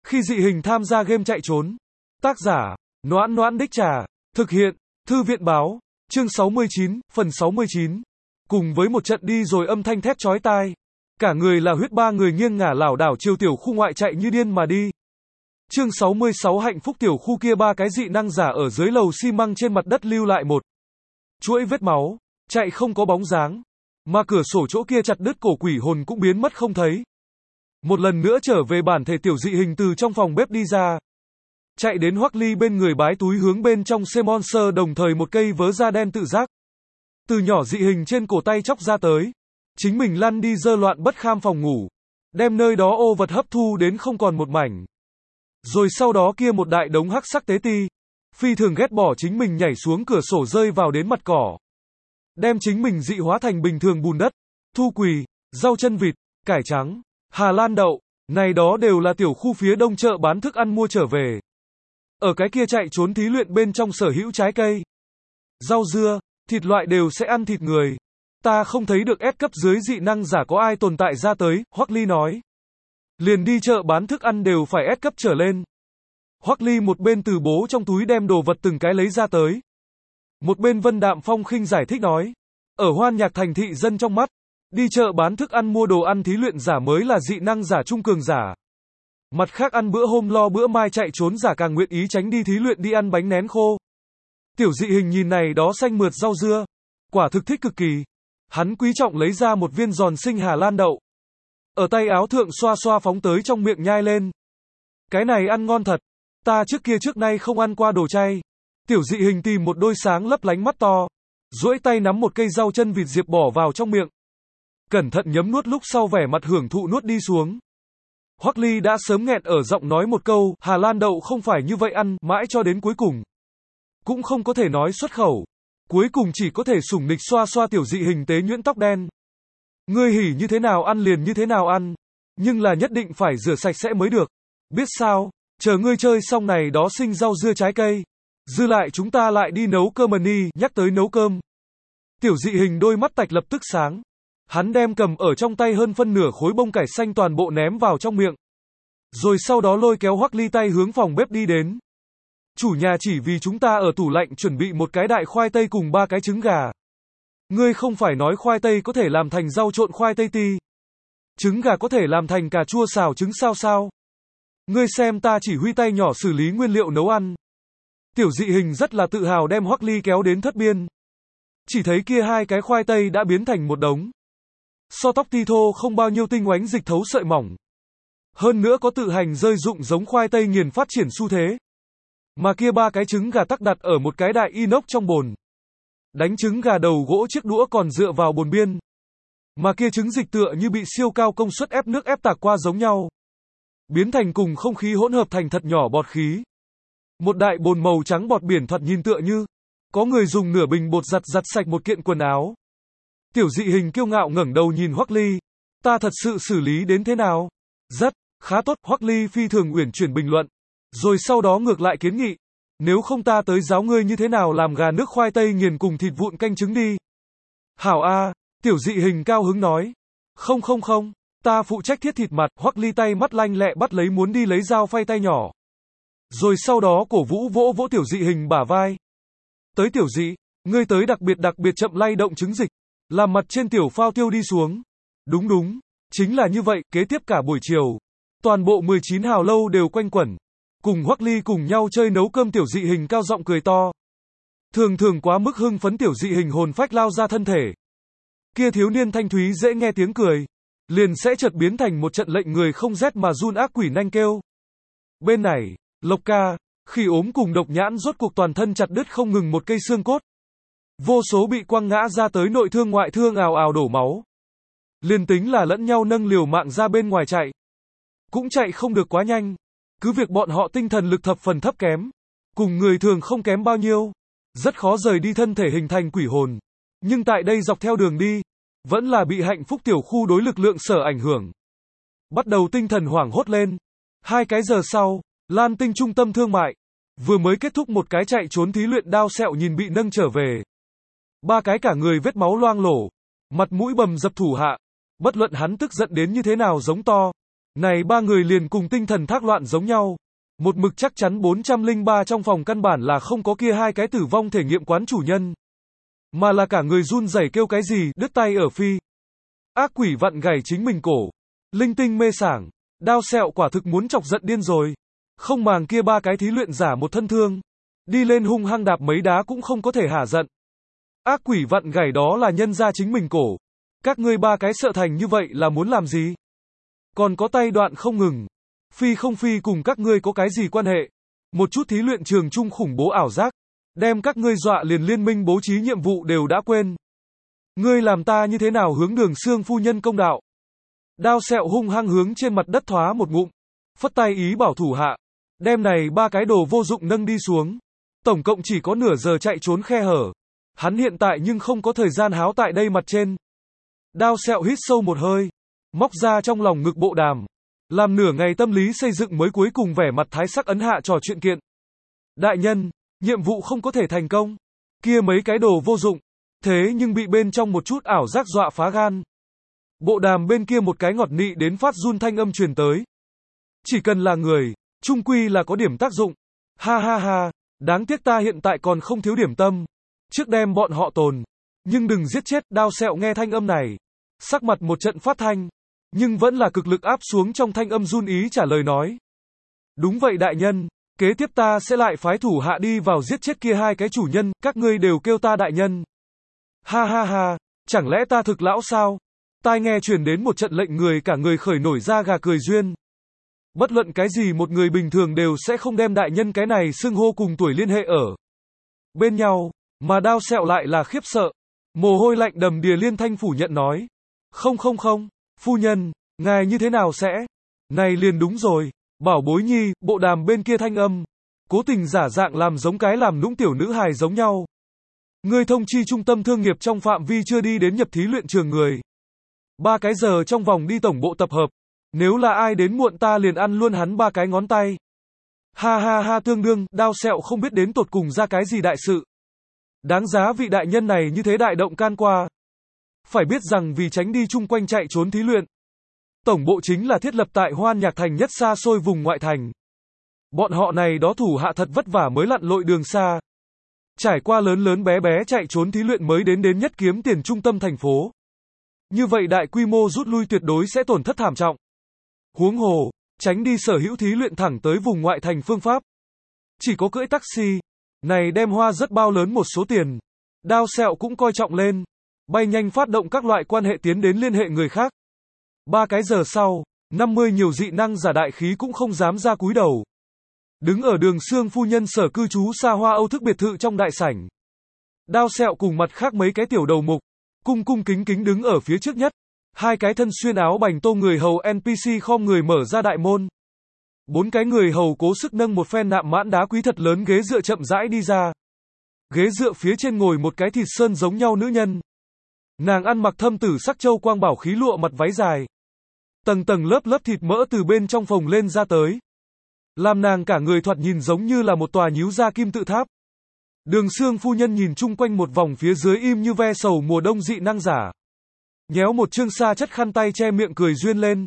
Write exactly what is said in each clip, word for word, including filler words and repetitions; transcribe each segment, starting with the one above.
Khi dị hình tham gia game chạy trốn. Tác giả, Noãn Noãn Đích Trà. Thực hiện, Thư viện Báo. Chương sáu mươi chín, phần sáu mươi chín. Cùng với một trận đi rồi âm thanh thét chói tai. Cả người là huyết, ba người nghiêng ngả lảo đảo chiều tiểu khu ngoại chạy như điên mà đi. Chương sáu mươi sáu, hạnh phúc tiểu khu kia, ba cái dị năng giả ở dưới lầu xi măng trên mặt đất lưu lại một chuỗi vết máu, chạy không có bóng dáng. Mà cửa sổ chỗ kia chặt đứt cổ quỷ hồn cũng biến mất không thấy. Một lần nữa trở về bản thể, tiểu dị hình từ trong phòng bếp đi ra. Chạy đến Hoắc Ly bên người, bái túi hướng bên trong xe monster, đồng thời một cây vớ da đen tự giác từ nhỏ dị hình trên cổ tay chóc ra tới. Chính mình lăn đi dơ loạn bất kham phòng ngủ. Đem nơi đó ô vật hấp thu đến không còn một mảnh. Rồi sau đó kia một đại đống hắc sắc tế ti. Phi thường ghét bỏ chính mình nhảy xuống cửa sổ rơi vào đến mặt cỏ. Đem chính mình dị hóa thành bình thường bùn đất, thu quỳ, rau chân vịt, cải trắng, Hà Lan đậu. Này đó đều là tiểu khu phía đông chợ bán thức ăn mua trở về. Ở cái kia chạy trốn thí luyện bên trong sở hữu trái cây, rau dưa, thịt loại đều sẽ ăn thịt người. Ta không thấy được S cấp dưới dị năng giả có ai tồn tại ra tới, Hoắc Ly nói. Liền đi chợ bán thức ăn đều phải S cấp trở lên. Hoắc Ly một bên từ bố trong túi đem đồ vật từng cái lấy ra tới. Một bên Vân Đạm Phong khinh giải thích nói. Ở Hoan Nhạc thành thị dân trong mắt, đi chợ bán thức ăn mua đồ ăn thí luyện giả mới là dị năng giả trung cường giả. Mặt khác ăn bữa hôm lo bữa mai chạy trốn giả càng nguyện ý tránh đi thí luyện đi ăn bánh nén khô. Tiểu dị hình nhìn này đó xanh mượt rau dưa, quả thực thích cực kỳ. Hắn quý trọng lấy ra một viên giòn xinh Hà Lan đậu. Ở tay áo thượng xoa xoa phóng tới trong miệng nhai lên. Cái này ăn ngon thật. Ta trước kia trước nay không ăn qua đồ chay. Tiểu dị hình tìm một đôi sáng lấp lánh mắt to. Duỗi tay nắm một cây rau chân vịt diệp bỏ vào trong miệng. Cẩn thận nhấm nuốt, lúc sau vẻ mặt hưởng thụ nuốt đi xuống. Hoắc Ly đã sớm nghẹn ở giọng nói một câu, Hà Lan đậu không phải như vậy ăn, mãi cho đến cuối cùng. Cũng không có thể nói xuất khẩu. Cuối cùng chỉ có thể sủng nịch xoa xoa tiểu dị hình tế nhuyễn tóc đen. Ngươi hỉ như thế nào ăn liền như thế nào ăn. Nhưng là nhất định phải rửa sạch sẽ mới được. Biết sao, chờ ngươi chơi xong này đó sinh rau dưa trái cây. Dư lại chúng ta lại đi nấu cơm. Ni, nhắc tới nấu cơm. Tiểu dị hình đôi mắt tạch lập tức sáng. Hắn đem cầm ở trong tay hơn phân nửa khối bông cải xanh toàn bộ ném vào trong miệng. Rồi sau đó lôi kéo Hoắc Ly tay hướng phòng bếp đi đến. Chủ nhà chỉ vì chúng ta ở tủ lạnh chuẩn bị một cái đại khoai tây cùng ba cái trứng gà. Ngươi không phải nói khoai tây có thể làm thành rau trộn khoai tây ti. Trứng gà có thể làm thành cà chua xào trứng sao sao. Ngươi xem ta chỉ huy tay nhỏ xử lý nguyên liệu nấu ăn. Tiểu dị hình rất là tự hào đem Hoắc Ly kéo đến thất biên. Chỉ thấy kia hai cái khoai tây đã biến thành một đống. So tóc ti thô không bao nhiêu tinh oánh dịch thấu sợi mỏng. Hơn nữa có tự hành rơi dụng giống khoai tây nghiền phát triển xu thế. Mà kia ba cái trứng gà tắc đặt ở một cái đại inox trong bồn. Đánh trứng gà đầu gỗ, chiếc đũa còn dựa vào bồn biên. Mà kia trứng dịch tựa như bị siêu cao công suất ép nước ép tạc qua giống nhau. Biến thành cùng không khí hỗn hợp thành thật nhỏ bọt khí. Một đại bồn màu trắng bọt biển thật nhìn tựa như có người dùng nửa bình bột giặt giặt sạch một kiện quần áo. Tiểu dị hình kiêu ngạo ngẩng đầu nhìn Hoắc Ly. Ta thật sự xử lý đến thế nào? Rất, khá tốt. Hoắc Ly phi thường uyển chuyển bình luận. Rồi sau đó ngược lại kiến nghị. Nếu không ta tới giáo ngươi như thế nào làm gà nước khoai tây nghiền cùng thịt vụn canh trứng đi. Hảo a, tiểu dị hình cao hứng nói. Không không không, ta phụ trách thiết thịt mặt. Hoắc Ly tay mắt lanh lẹ bắt lấy muốn đi lấy dao phay tay nhỏ. Rồi sau đó cổ vũ vỗ vỗ tiểu dị hình bả vai. Tới tiểu dị, ngươi tới đặc biệt đặc biệt chậm lay động trứng dịch. Làm mặt trên tiểu phao tiêu đi xuống. Đúng đúng, chính là như vậy. Kế tiếp cả buổi chiều, toàn bộ mười chín hào lâu đều quanh quẩn. Cùng Hoắc Ly cùng nhau chơi nấu cơm, tiểu dị hình cao giọng cười to. Thường thường quá mức hưng phấn, tiểu dị hình hồn phách lao ra thân thể. Kia thiếu niên thanh thúy dễ nghe tiếng cười, liền sẽ chợt biến thành một trận lệnh người không rét mà run ác quỷ nanh kêu. Bên này, Lộc Ca, khi ốm cùng Độc Nhãn rốt cuộc toàn thân chặt đứt không ngừng một cây xương cốt. Vô số bị quăng ngã ra tới nội thương ngoại thương ào ào đổ máu. Liền tính là lẫn nhau nâng liều mạng ra bên ngoài chạy, cũng chạy không được quá nhanh. Cứ việc bọn họ tinh thần lực thập phần thấp kém, cùng người thường không kém bao nhiêu, rất khó rời đi thân thể hình thành quỷ hồn. Nhưng tại đây dọc theo đường đi, vẫn là bị hạnh phúc tiểu khu đối lực lượng sở ảnh hưởng. Bắt đầu tinh thần hoảng hốt lên. Hai cái giờ sau, Lan Tinh trung tâm thương mại, vừa mới kết thúc một cái chạy trốn thí luyện, đao sẹo nhìn bị nâng trở về. Ba cái cả người vết máu loang lổ, mặt mũi bầm dập thủ hạ, bất luận hắn tức giận đến như thế nào giống to. Này ba người liền cùng tinh thần thác loạn giống nhau. Một mực chắc chắn bốn trăm lẻ ba trong phòng căn bản là không có kia hai cái tử vong thể nghiệm quán chủ nhân. Mà là cả người run rẩy kêu cái gì, đứt tay ở phi. Ác quỷ vặn gảy chính mình cổ. Linh tinh mê sảng. Đao sẹo quả thực muốn chọc giận điên rồi. Không màng kia ba cái thí luyện giả một thân thương. Đi lên hung hăng đạp mấy đá cũng không có thể hả giận. Ác quỷ vặn gảy đó là nhân ra chính mình cổ. Các ngươi ba cái sợ thành như vậy là muốn làm gì? Còn có tay đoạn không ngừng. Phi không phi cùng các ngươi có cái gì quan hệ? Một chút thí luyện trường chung khủng bố ảo giác. Đem các ngươi dọa liền liên minh bố trí nhiệm vụ đều đã quên. Ngươi làm ta như thế nào hướng Đường Xương phu nhân công đạo? Đao sẹo hung hăng hướng trên mặt đất thoá một ngụm. Phất tay ý bảo thủ hạ. Đem này ba cái đồ vô dụng nâng đi xuống. Tổng cộng chỉ có nửa giờ chạy trốn khe hở. Hắn hiện tại nhưng không có thời gian háo tại đây mặt trên. Đao sẹo hít sâu một hơi. Móc ra trong lòng ngực bộ đàm. Làm nửa ngày tâm lý xây dựng mới cuối cùng vẻ mặt thái sắc ấn hạ trò chuyện kiện. Đại nhân, nhiệm vụ không có thể thành công. Kia mấy cái đồ vô dụng. Thế nhưng bị bên trong một chút ảo giác dọa phá gan. Bộ đàm bên kia một cái ngọt nị đến phát run thanh âm truyền tới. Chỉ cần là người, chung quy là có điểm tác dụng. Ha ha ha, đáng tiếc ta hiện tại còn không thiếu điểm tâm. Trước đem bọn họ tồn. Nhưng đừng giết chết. Đao sẹo nghe thanh âm này. Sắc mặt một trận phát thanh. Nhưng vẫn là cực lực áp xuống trong thanh âm run ý trả lời nói. Đúng vậy đại nhân, kế tiếp ta sẽ lại phái thủ hạ đi vào giết chết kia hai cái chủ nhân, các ngươi đều kêu ta đại nhân. Ha ha ha, chẳng lẽ ta thực lão sao? Tai nghe truyền đến một trận lệnh người cả người khởi nổi da gà cười duyên. Bất luận cái gì một người bình thường đều sẽ không đem đại nhân cái này xưng hô cùng tuổi liên hệ ở bên nhau, mà đao sẹo lại là khiếp sợ. Mồ hôi lạnh đầm đìa liên thanh phủ nhận nói. Không không không, phu nhân, ngài như thế nào sẽ? Này liền đúng rồi, bảo bối nhi, bộ đàm bên kia thanh âm. Cố tình giả dạng làm giống cái làm nũng tiểu nữ hài giống nhau. Ngươi thông chi trung tâm thương nghiệp trong phạm vi chưa đi đến nhập thí luyện trường người. Ba cái giờ trong vòng đi tổng bộ tập hợp. Nếu là ai đến muộn ta liền ăn luôn hắn ba cái ngón tay. Ha ha ha tương đương, đao sẹo không biết đến tột cùng ra cái gì đại sự. Đáng giá vị đại nhân này như thế đại động can qua. Phải biết rằng vì tránh đi chung quanh chạy trốn thí luyện. Tổng bộ chính là thiết lập tại Hoan Nhạc Thành nhất xa xôi vùng ngoại thành. Bọn họ này đó thủ hạ thật vất vả mới lặn lội đường xa. Trải qua lớn lớn bé bé chạy trốn thí luyện mới đến đến nhất kiếm tiền trung tâm thành phố. Như vậy đại quy mô rút lui tuyệt đối sẽ tổn thất thảm trọng. Huống hồ, tránh đi sở hữu thí luyện thẳng tới vùng ngoại thành phương pháp. Chỉ có cưỡi taxi. Này đem hoa rất bao lớn một số tiền. Đao sẹo cũng coi trọng lên. Bay nhanh phát động các loại quan hệ tiến đến liên hệ người khác. Ba cái giờ sau, năm mươi nhiều dị năng giả đại khí cũng không dám ra cúi đầu. Đứng ở Đường Xương phu nhân sở cư trú xa hoa Âu thức biệt thự trong đại sảnh. Đao sẹo cùng mặt khác mấy cái tiểu đầu mục, cung cung kính kính đứng ở phía trước nhất. Hai cái thân xuyên áo bành tô người hầu en pê xê khom người mở ra đại môn. Bốn cái người hầu cố sức nâng một phen nạm mãn đá quý thật lớn ghế dựa chậm rãi đi ra. Ghế dựa phía trên ngồi một cái thịt sơn giống nhau nữ nhân. Nàng ăn mặc thâm tử sắc châu quang bảo khí lụa mặt váy dài. Tầng tầng lớp lớp thịt mỡ từ bên trong phồng lên ra tới. Làm nàng cả người thoạt nhìn giống như là một tòa nhíu ra kim tự tháp. Đường Xương phu nhân nhìn chung quanh một vòng phía dưới im như ve sầu mùa đông dị năng giả. Nhéo một chương sa chất khăn tay che miệng cười duyên lên.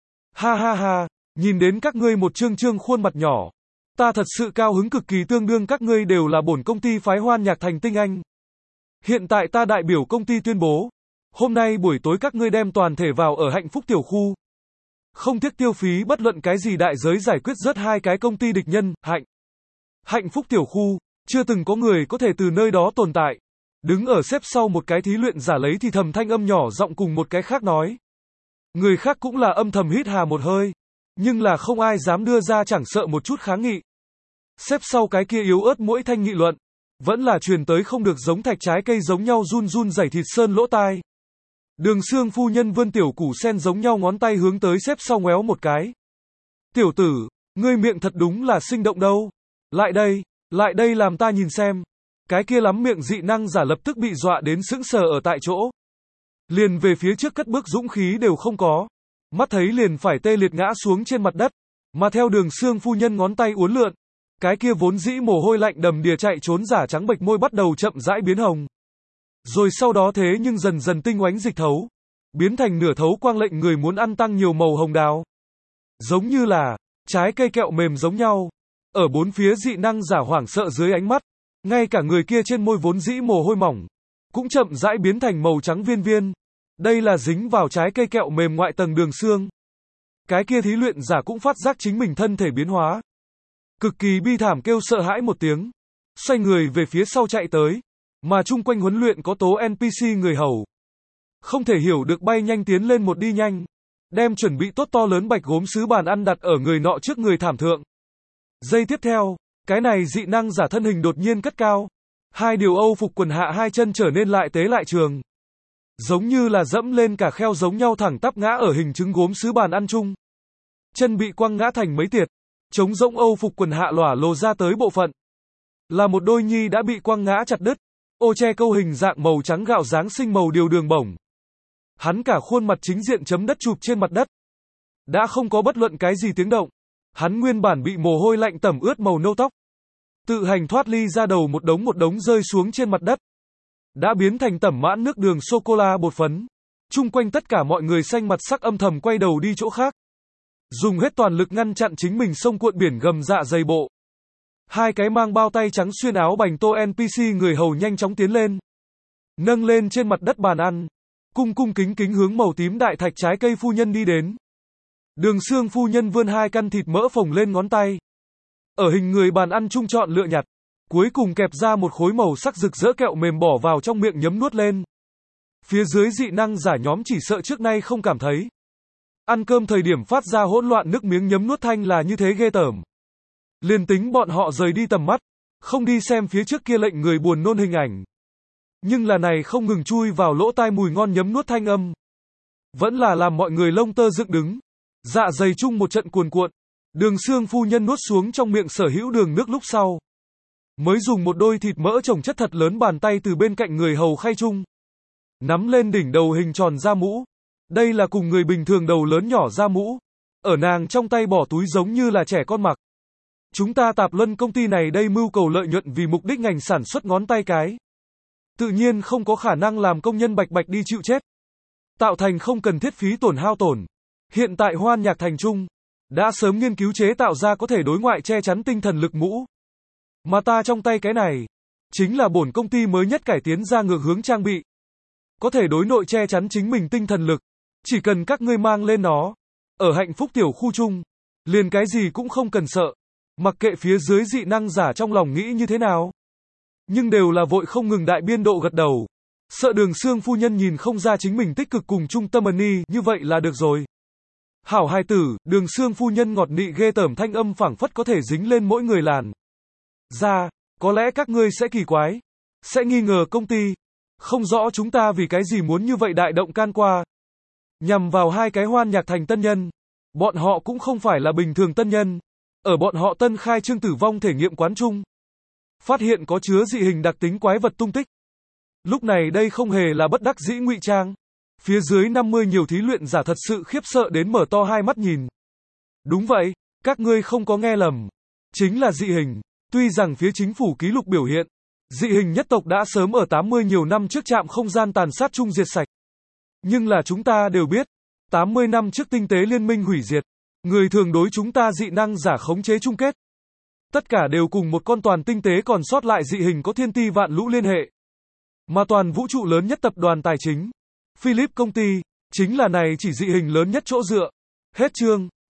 Ha ha ha, nhìn đến các ngươi một chương chương khuôn mặt nhỏ. Ta thật sự cao hứng cực kỳ tương đương các ngươi đều là bổn công ty phái Hoan Nhạc Thành tinh anh. Hiện tại ta đại biểu công ty tuyên bố. Hôm nay buổi tối các ngươi đem toàn thể vào ở hạnh phúc tiểu khu. Không tiếc tiêu phí bất luận cái gì đại giới giải quyết rớt hai cái công ty địch nhân, hạnh. Hạnh phúc tiểu khu, chưa từng có người có thể từ nơi đó tồn tại. Đứng ở xếp sau một cái thí luyện giả lấy thì thầm thanh âm nhỏ giọng cùng một cái khác nói. Người khác cũng là âm thầm hít hà một hơi. Nhưng là không ai dám đưa ra chẳng sợ một chút kháng nghị. Xếp sau cái kia yếu ớt mỗi thanh nghị luận. Vẫn là truyền tới không được giống thạch trái cây giống nhau run run rẩy thịt sơn lỗ tai. Đường Xương phu nhân vươn tiểu củ sen giống nhau ngón tay hướng tới xếp sau ngoéo một cái. Tiểu tử, ngươi miệng thật đúng là sinh động đâu. Lại đây, lại đây làm ta nhìn xem. Cái kia lắm miệng dị năng giả lập tức bị dọa đến sững sờ ở tại chỗ. Liền về phía trước cất bước dũng khí đều không có. Mắt thấy liền phải tê liệt ngã xuống trên mặt đất. Mà theo Đường Xương phu nhân ngón tay uốn lượn. Cái kia vốn dĩ mồ hôi lạnh đầm đìa chạy trốn giả trắng bệch môi bắt đầu chậm rãi biến hồng. Rồi sau đó thế nhưng dần dần tinh oánh dịch thấu. Biến thành nửa thấu quang lệnh người muốn ăn tăng nhiều màu hồng đào. Giống như là trái cây kẹo mềm giống nhau. Ở bốn phía dị năng giả hoảng sợ dưới ánh mắt, ngay cả người kia trên môi vốn dĩ mồ hôi mỏng, cũng chậm rãi biến thành màu trắng viên viên. Đây là dính vào trái cây kẹo mềm ngoại tầng đường xương. Cái kia thí luyện giả cũng phát giác chính mình thân thể biến hóa. Cực kỳ bi thảm kêu sợ hãi một tiếng. Xoay người về phía sau chạy tới. Mà chung quanh huấn luyện có tố en pê xê người hầu. Không thể hiểu được bay nhanh tiến lên một đi nhanh. Đem chuẩn bị tốt to lớn bạch gốm sứ bàn ăn đặt ở người nọ trước người thảm thượng. Giây tiếp theo, cái này dị năng giả thân hình đột nhiên cất cao. Hai điều Âu phục quần hạ hai chân trở nên lại tế lại trường. Giống như là dẫm lên cả kheo giống nhau thẳng tắp ngã ở hình trứng gốm sứ bàn ăn chung. Chân bị quăng ngã thành mấy tiệt. Trống rỗng Âu phục quần hạ lỏa lồ ra tới bộ phận. Là một đôi nhi đã bị quăng ngã chặt đứt. Ô che câu hình dạng màu trắng gạo dáng sinh màu điều đường bổng. Hắn cả khuôn mặt chính diện chấm đất chụp trên mặt đất. Đã không có bất luận cái gì tiếng động. Hắn nguyên bản bị mồ hôi lạnh tẩm ướt màu nâu tóc. Tự hành thoát ly ra đầu một đống một đống rơi xuống trên mặt đất. Đã biến thành tẩm mãn nước đường sô-cô-la bột phấn. Chung quanh tất cả mọi người xanh mặt sắc âm thầm quay đầu đi chỗ khác. Dùng hết toàn lực ngăn chặn chính mình sông cuộn biển gầm dạ dày bộ. Hai cái mang bao tay trắng xuyên áo bành tô en pê xê người hầu nhanh chóng tiến lên. Nâng lên trên mặt đất bàn ăn. Cung cung kính kính hướng màu tím đại thạch trái cây phu nhân đi đến. Đường xương phu nhân vươn hai căn thịt mỡ phồng lên ngón tay. Ở hình người bàn ăn chung chọn lựa nhặt. Cuối cùng kẹp ra một khối màu sắc rực rỡ kẹo mềm bỏ vào trong miệng nhấm nuốt lên. Phía dưới dị năng giả nhóm chỉ sợ trước nay không cảm thấy. Ăn cơm thời điểm phát ra hỗn loạn nước miếng nhấm nuốt thanh là như thế ghê tởm. Liền tính bọn họ rời đi tầm mắt. Không đi xem phía trước kia lệnh người buồn nôn hình ảnh. Nhưng là này không ngừng chui vào lỗ tai mùi ngon nhấm nuốt thanh âm. Vẫn là làm mọi người lông tơ dựng đứng. Dạ dày chung một trận cuồn cuộn. Đường xương phu nhân nuốt xuống trong miệng sở hữu đường nước lúc sau. Mới dùng một đôi thịt mỡ chồng chất thật lớn bàn tay từ bên cạnh người hầu khay chung. Nắm lên đỉnh đầu hình tròn da mũ. Đây là cùng người bình thường đầu lớn nhỏ da mũ. Ở nàng trong tay bỏ túi giống như là trẻ con mặc. Chúng ta Tạp Luân công ty này đây mưu cầu lợi nhuận vì mục đích ngành sản xuất ngón tay cái. Tự nhiên không có khả năng làm công nhân bạch bạch đi chịu chết. Tạo thành không cần thiết phí tổn hao tổn. Hiện tại Hoan Nhạc Thành Trung đã sớm nghiên cứu chế tạo ra có thể đối ngoại che chắn tinh thần lực mũ. Mà ta trong tay cái này chính là bổn công ty mới nhất cải tiến ra ngược hướng trang bị. Có thể đối nội che chắn chính mình tinh thần lực. Chỉ cần các ngươi mang lên nó. Ở hạnh phúc tiểu khu chung. Liền cái gì cũng không cần sợ. Mặc kệ phía dưới dị năng giả trong lòng nghĩ như thế nào. Nhưng đều là vội không ngừng đại biên độ gật đầu. Sợ đường xương phu nhân nhìn không ra chính mình tích cực cùng trung tâm ân như vậy là được rồi. Hảo hài tử, đường xương phu nhân ngọt nị ghê tởm thanh âm phảng phất có thể dính lên mỗi người làn. Ra, có lẽ các ngươi sẽ kỳ quái. Sẽ nghi ngờ công ty. Không rõ chúng ta vì cái gì muốn như vậy đại động can qua. Nhằm vào hai cái Hoan Nhạc Thành tân nhân. Bọn họ cũng không phải là bình thường tân nhân. Ở bọn họ tân khai trương tử vong thể nghiệm quán chung. Phát hiện có chứa dị hình đặc tính quái vật tung tích. Lúc này đây không hề là bất đắc dĩ ngụy trang. Phía dưới năm mươi nhiều thí luyện giả thật sự khiếp sợ đến mở to hai mắt nhìn. Đúng vậy, các ngươi không có nghe lầm. Chính là dị hình. Tuy rằng phía chính phủ ký lục biểu hiện, dị hình nhất tộc đã sớm ở tám mươi nhiều năm trước trạm không gian tàn sát chung diệt sạch. Nhưng là chúng ta đều biết, tám mươi năm trước tinh tế liên minh hủy diệt, người thường đối chúng ta dị năng giả khống chế chung kết. Tất cả đều cùng một con toàn tinh tế còn sót lại dị hình có thiên ti vạn lũ liên hệ. Mà toàn vũ trụ lớn nhất tập đoàn tài chính, Philip công ty, chính là này chỉ dị hình lớn nhất chỗ dựa. Hết chương.